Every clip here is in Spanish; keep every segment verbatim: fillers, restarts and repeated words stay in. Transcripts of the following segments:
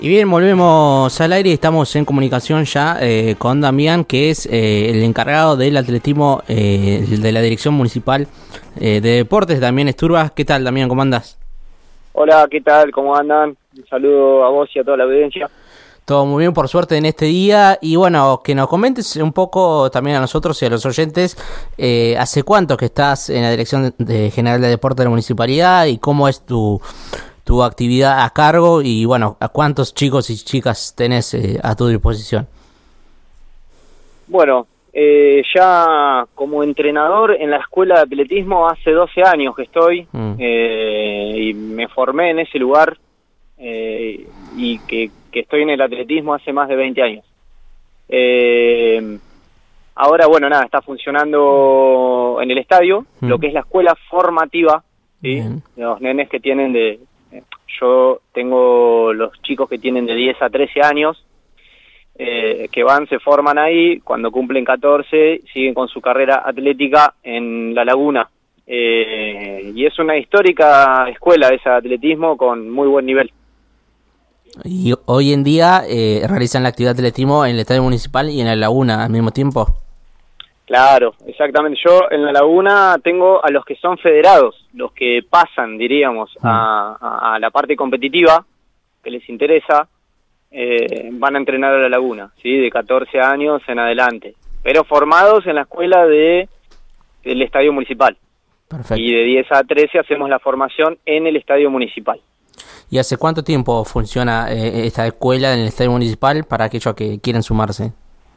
Y bien, volvemos al aire y estamos en comunicación ya eh, con Damián, que es eh, el encargado del atletismo eh, de la Dirección Municipal eh, de Deportes, Damián Esturbas. ¿Qué tal, Damián? ¿Cómo andás? Hola, ¿qué tal? ¿Cómo andan? Un saludo a vos y a toda la audiencia. Todo muy bien, por suerte, en este día. Y bueno, que nos comentes un poco también a nosotros y a los oyentes, eh, ¿hace cuánto que estás en la Dirección de General de Deportes de la Municipalidad y cómo es tu... tu actividad a cargo y bueno, a cuántos chicos y chicas tenés eh, a tu disposición? Bueno, eh, ya como entrenador en la escuela de atletismo hace doce años que estoy mm. eh, y me formé en ese lugar eh, y que, que estoy en el atletismo hace más de veinte años. Eh, ahora, bueno, nada, está funcionando en el estadio, mm. lo que es la escuela formativa, ¿sí? Los nenes que tienen de... Yo tengo los chicos que tienen de diez a trece años, eh, que van, se forman ahí, cuando cumplen catorce, siguen con su carrera atlética en La Laguna. Eh, y es una histórica escuela esa de atletismo con muy buen nivel. ¿Y hoy en día eh, realizan la actividad de atletismo en el Estadio Municipal y en La Laguna al mismo tiempo? Claro, exactamente. Yo en La Laguna tengo a los que son federados, los que pasan, diríamos, a, a, a la parte competitiva, que les interesa, eh, van a entrenar a La Laguna, ¿sí? De catorce años en adelante, pero formados en la escuela de del Estadio Municipal. Perfecto. Y de diez a trece hacemos la formación en el Estadio Municipal. ¿Y hace cuánto tiempo funciona eh, esta escuela en el Estadio Municipal para aquellos que quieren sumarse?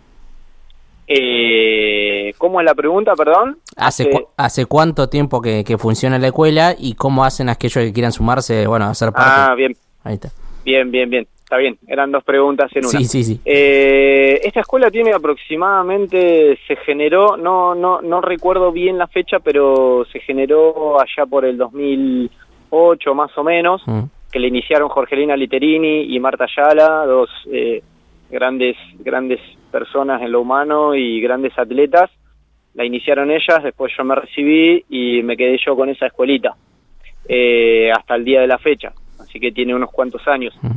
Eh, ¿Cómo es la pregunta, perdón? ¿Hace, cu- ¿Hace cuánto tiempo que, que funciona la escuela y cómo hacen aquellos que quieran sumarse, bueno, a ser parte? Ah, bien. Ahí está. Bien, bien, bien. Está bien. Eran dos preguntas en una. Sí, sí, sí. Eh, esta escuela tiene aproximadamente, se generó, no, no, no recuerdo bien la fecha, pero se generó allá por el dos mil ocho más o menos, mm. que le iniciaron Jorgelina Literini y Marta Ayala, dos eh, grandes, grandes personas en lo humano y grandes atletas. La iniciaron ellas, después yo me recibí y me quedé yo con esa escuelita eh, hasta el día de la fecha, así que tiene unos cuantos años. Mm.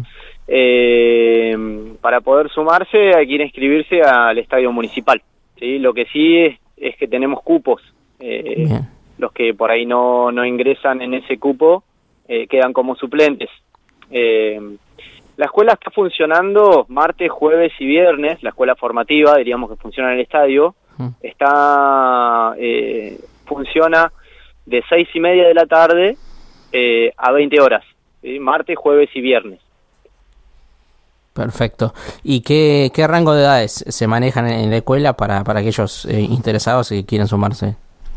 Eh, para poder sumarse hay que ir a inscribirse al estadio municipal, ¿sí? Lo que sí es, es que tenemos cupos, eh, los que por ahí no, no ingresan en ese cupo eh, quedan como suplentes. Eh, La escuela está funcionando martes, jueves y viernes, la escuela formativa, diríamos que funciona en el estadio, mm. está eh, funciona de seis y media de la tarde eh, a veinte horas, ¿sí? Martes, jueves y viernes. Perfecto. ¿Y qué, qué rango de edades se manejan en la escuela para, para aquellos eh, interesados que quieran sumarse?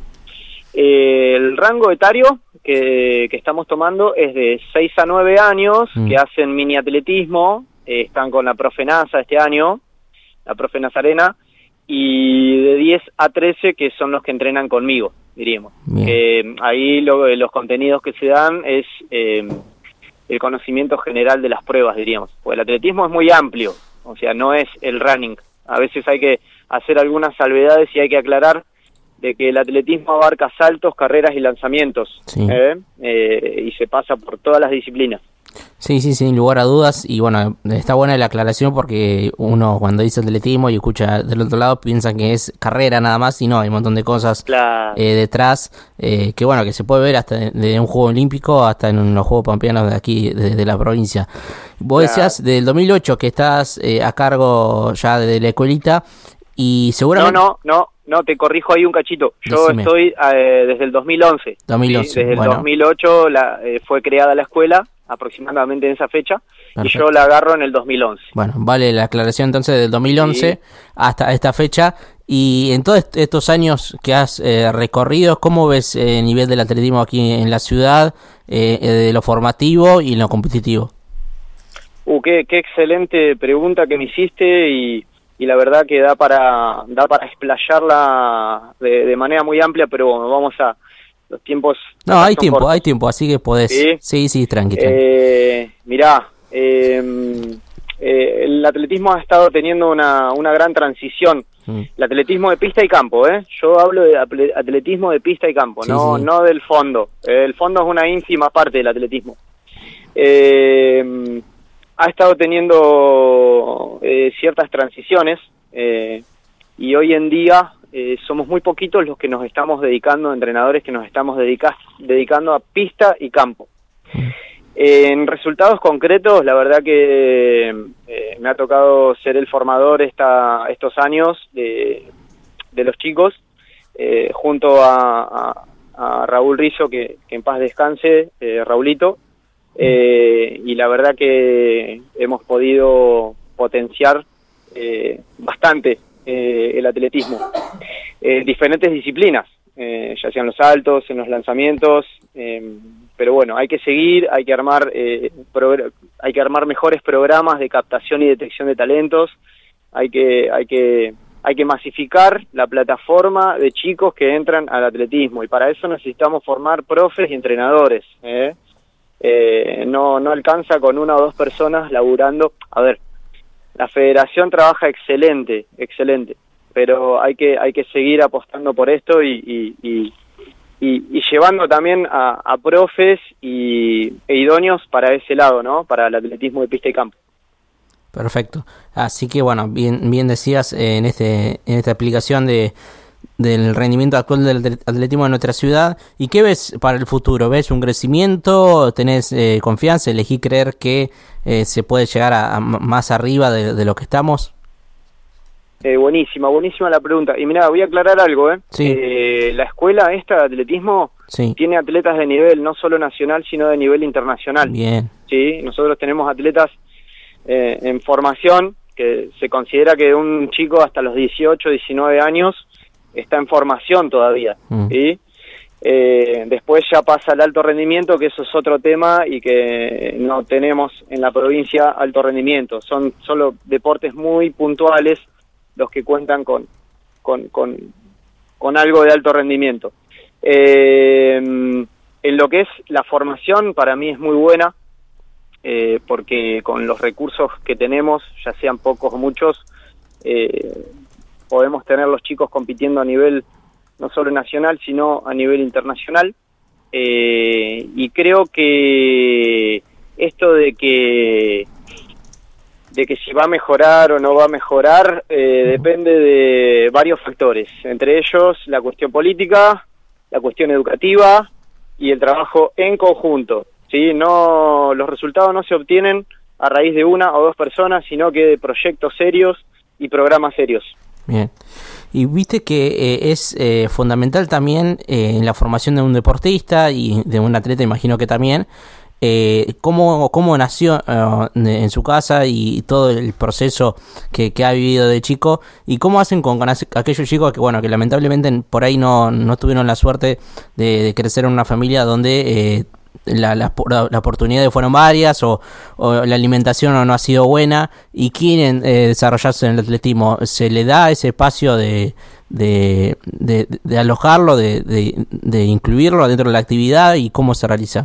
Eh, el rango etario que, que estamos tomando es de seis a nueve años, mm. que hacen mini atletismo, eh, están con la profe NASA este año, la profe Nazarena, y de diez a trece que son los que entrenan conmigo, diríamos. Eh, ahí lo, los contenidos que se dan es eh, el conocimiento general de las pruebas, diríamos, porque el atletismo es muy amplio, o sea, no es el running. A veces hay que hacer algunas salvedades y hay que aclarar de que el atletismo abarca saltos, carreras y lanzamientos, sí. ¿eh? Eh, y se pasa por todas las disciplinas. Sí, sí, sin lugar a dudas, y bueno, está buena la aclaración porque uno cuando dice atletismo y escucha del otro lado piensa que es carrera nada más y no, hay un montón de cosas claro. eh, detrás, eh, que bueno, que se puede ver hasta de, de un juego olímpico hasta en los Juegos Pampeanos de aquí, de, de la provincia. Vos claro. decías del dos mil ocho que estás eh, a cargo ya de la escuelita y seguramente... No, no, no. No, te corrijo ahí un cachito. Yo Decime. estoy eh, desde el dos mil once. dos mil once ¿sí? Desde bueno. el dos mil ocho la, eh, fue creada la escuela, aproximadamente en esa fecha, Perfecto. Y yo la agarro en el dos mil once. Bueno, vale la aclaración entonces del dos mil once sí. hasta esta fecha. Y en todos estos años que has eh, recorrido, ¿cómo ves el eh, nivel del atletismo aquí en la ciudad, eh, de lo formativo y en lo competitivo? Uh, qué, qué excelente pregunta que me hiciste y... y la verdad que da para da para explayarla de, de manera muy amplia, pero bueno, vamos a los tiempos... No, hay tiempo, cortos. hay tiempo, así que podés... Sí, sí, sí tranqui, tranqui. Eh, mirá, eh, eh, el atletismo ha estado teniendo una, una gran transición. Mm. El atletismo de pista y campo, ¿eh? Yo hablo de atletismo de pista y campo, sí, no, sí. no del fondo. El fondo es una ínfima parte del atletismo. Eh... ha estado teniendo eh, ciertas transiciones eh, y hoy en día eh, somos muy poquitos los que nos estamos dedicando, entrenadores que nos estamos dedica dedicando a pista y campo. Eh, en resultados concretos, la verdad que eh, me ha tocado ser el formador esta, estos años de, de los chicos, eh, junto a, a, a Raúl Rizzo, que, que en paz descanse, eh, Raulito, eh, y la verdad que hemos podido potenciar eh, bastante eh, el atletismo en diferentes disciplinas, eh, ya sean los saltos, en los lanzamientos, eh, pero bueno, hay que seguir, hay que armar eh, hay que armar mejores programas de captación y detección de talentos, hay que hay que hay que masificar la plataforma de chicos que entran al atletismo, y para eso necesitamos formar profes y entrenadores, ¿eh? Eh, no no alcanza con una o dos personas laburando. A ver, la federación trabaja excelente, excelente, pero hay que hay que seguir apostando por esto y, y, y, y, y llevando también a, a profes y, e idóneos para ese lado, ¿no? Para el atletismo de pista y campo. Perfecto. Así que bueno, bien bien decías eh, en este en esta aplicación de del rendimiento actual del atletismo de nuestra ciudad. ¿Y qué ves para el futuro? ¿Ves un crecimiento? ¿Tenés eh, confianza? ¿Elegí creer que eh, se puede llegar a, a más arriba de, de lo que estamos? Eh, buenísima, buenísima la pregunta. Y mira, voy a aclarar algo, ¿eh? Sí. Eh, la escuela esta de atletismo sí. tiene atletas de nivel no solo nacional, sino de nivel internacional. Bien. Sí, nosotros tenemos atletas eh, en formación, que se considera que un chico hasta los dieciocho, diecinueve años está en formación todavía, mm. ¿sí? Eh, después ya pasa al alto rendimiento, que eso es otro tema y que no tenemos en la provincia alto rendimiento. Son solo deportes muy puntuales los que cuentan con con, con, con algo de alto rendimiento. Eh, en lo que es la formación, para mí es muy buena, eh, porque con los recursos que tenemos, ya sean pocos o muchos, eh, podemos tener los chicos compitiendo a nivel no solo nacional, sino a nivel internacional. Eh, y creo que esto de que de que si va a mejorar o no va a mejorar eh, depende de varios factores, entre ellos la cuestión política, la cuestión educativa y el trabajo en conjunto, ¿sí? No, los resultados no se obtienen a raíz de una o dos personas, sino que de proyectos serios y programas serios. Bien. Y viste que eh, es eh, fundamental también eh, en la formación de un deportista y de un atleta, imagino que también, eh, cómo, cómo nació uh, en su casa y todo el proceso que, que ha vivido de chico, y cómo hacen con, con aquellos chicos que, bueno, que lamentablemente por ahí no, no tuvieron la suerte de, de crecer en una familia donde eh, La, la, la oportunidades fueron varias o, o la alimentación no, no ha sido buena y quieren eh, desarrollarse en el atletismo. ¿Se le da ese espacio de, de, de, de alojarlo, de, de, de incluirlo dentro de la actividad, y cómo se realiza?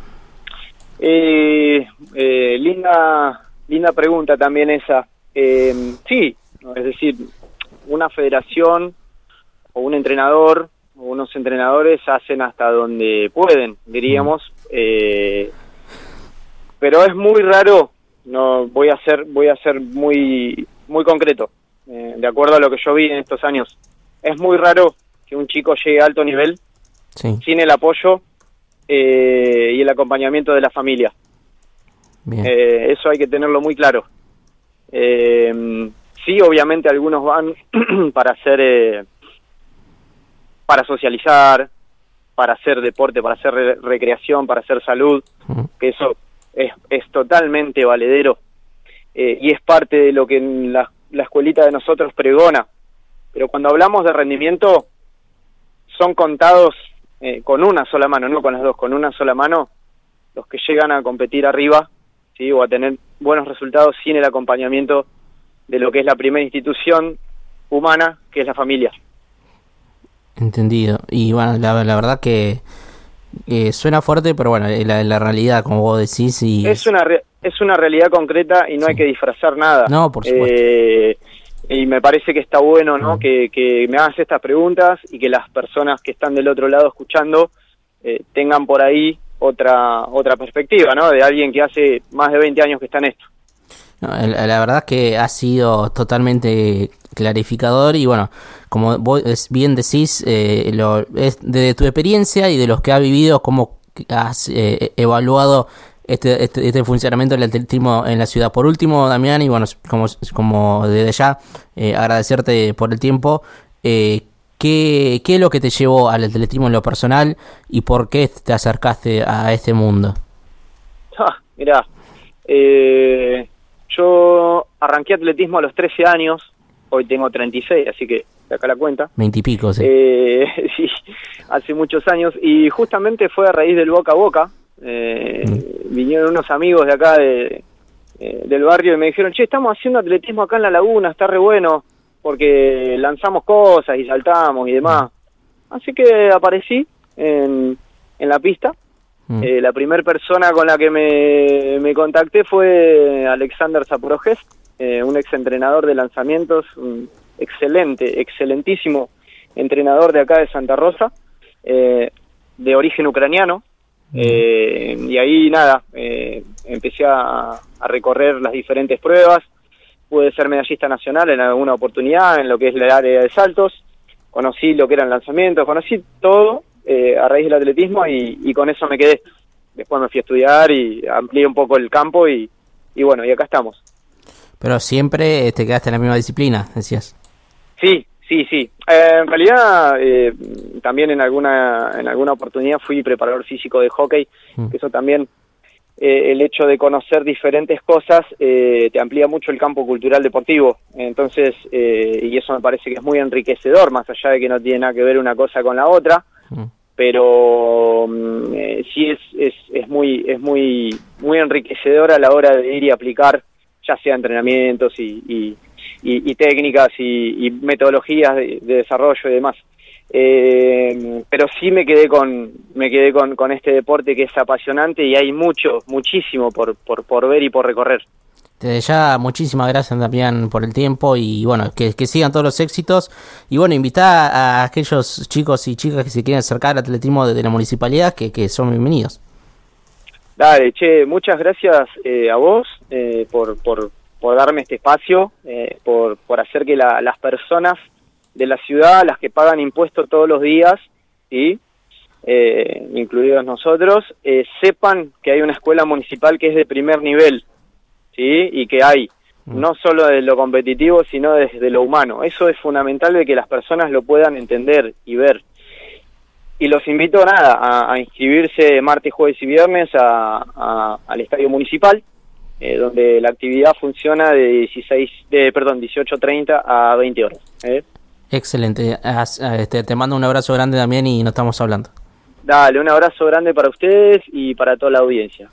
Eh, eh, linda, linda pregunta también esa. Eh, sí, es decir, una federación o un entrenador, unos entrenadores hacen hasta donde pueden, diríamos, eh, pero es muy raro. No voy a ser voy a ser muy muy concreto, eh, de acuerdo a lo que yo vi en estos años. Es muy raro que un chico llegue a alto nivel sí. sin el apoyo eh, y el acompañamiento de la familia. Bien. Eh, eso hay que tenerlo muy claro. Eh, sí, obviamente algunos van para hacer eh, para socializar, para hacer deporte, para hacer re recreación, para hacer salud, uh-huh. que eso es, es totalmente valedero, eh, y es parte de lo que la, la escuelita de nosotros pregona. Pero cuando hablamos de rendimiento, son contados eh, con una sola mano, no con las dos, con una sola mano, los que llegan a competir arriba, ¿sí? O a tener buenos resultados sin el acompañamiento de lo que es la primera institución humana, que es la familia. Entendido. Y bueno, la, la verdad que eh, suena fuerte, pero bueno, la, la realidad, como vos decís, y es una re es una realidad concreta y no sí. hay que disfrazar nada. No, por supuesto. Eh, y me parece que está bueno, ¿no? Mm. Que, que me hagas estas preguntas y que las personas que están del otro lado escuchando eh, tengan por ahí otra otra perspectiva, ¿no? De alguien que hace más de veinte años que está en esto. No, la, la verdad es que ha sido totalmente clarificador y bueno, como vos bien decís, eh, lo, es de tu experiencia y de los que has vivido, cómo has eh, evaluado este, este este funcionamiento del atletismo en la ciudad. Por último, Damián, y bueno, como, como desde ya eh, agradecerte por el tiempo, eh, ¿qué, ¿qué es lo que te llevó al atletismo en lo personal y por qué te acercaste a este mundo? Ah, mirá, eh... yo arranqué atletismo a los trece años, hoy tengo treinta y seis, así que de acá la cuenta. Veinte y pico, sí. Eh, sí, hace muchos años, y justamente fue a raíz del boca a boca. Eh, mm. Vinieron unos amigos de acá de, eh, del barrio y me dijeron, che, estamos haciendo atletismo acá en la laguna, está re bueno, porque lanzamos cosas y saltamos y demás. Mm. Así que aparecí en, en la pista. Mm. Eh, la primera persona con la que me, me contacté fue Alexander Zaporozhets, eh, un ex entrenador de lanzamientos, un excelente, excelentísimo entrenador de acá de Santa Rosa, eh, de origen ucraniano. Mm. Eh, y ahí nada, eh, empecé a, a recorrer las diferentes pruebas, pude ser medallista nacional en alguna oportunidad en lo que es el área de saltos, conocí lo que eran lanzamientos, conocí todo. Eh, a raíz del atletismo y, y con eso me quedé. Después me fui a estudiar y amplié un poco el campo y, y bueno, y acá estamos. Pero siempre te quedaste en la misma disciplina, decías. Sí, sí, sí. Eh, en realidad eh, también en alguna en alguna oportunidad fui preparador físico de hockey, mm. que eso también, eh, el hecho de conocer diferentes cosas eh, te amplía mucho el campo cultural deportivo. Entonces, eh, y eso me parece que es muy enriquecedor, más allá de que no tiene nada que ver una cosa con la otra. Mm. Pero eh, sí es, es es muy es muy muy enriquecedor a la hora de ir y aplicar, ya sea entrenamientos y y, y, y técnicas y, y metodologías de, de desarrollo y demás. Eh, pero sí me quedé con me quedé con, con este deporte que es apasionante y hay mucho muchísimo por por por ver y por recorrer. Desde ya, muchísimas gracias, Damián, por el tiempo y bueno, que, que sigan todos los éxitos. Y bueno, invitar a aquellos chicos y chicas que se quieren acercar al atletismo de, de la municipalidad, que, que son bienvenidos. Dale, che, muchas gracias eh, a vos eh, por, por, por darme este espacio, eh, por, por hacer que la, las personas de la ciudad, las que pagan impuestos todos los días, ¿sí? eh, incluidos nosotros, eh, sepan que hay una escuela municipal que es de primer nivel. ¿Sí? Y que hay no solo desde lo competitivo, sino desde lo humano. Eso es fundamental de que las personas lo puedan entender y ver. Y los invito nada a, a inscribirse martes, jueves y viernes a, a, al estadio municipal, eh, donde la actividad funciona de dieciséis, de perdón, dieciocho treinta a veinte horas. ¿eh? Excelente. Este, te mando un abrazo grande también y nos estamos hablando. Dale, un abrazo grande para ustedes y para toda la audiencia.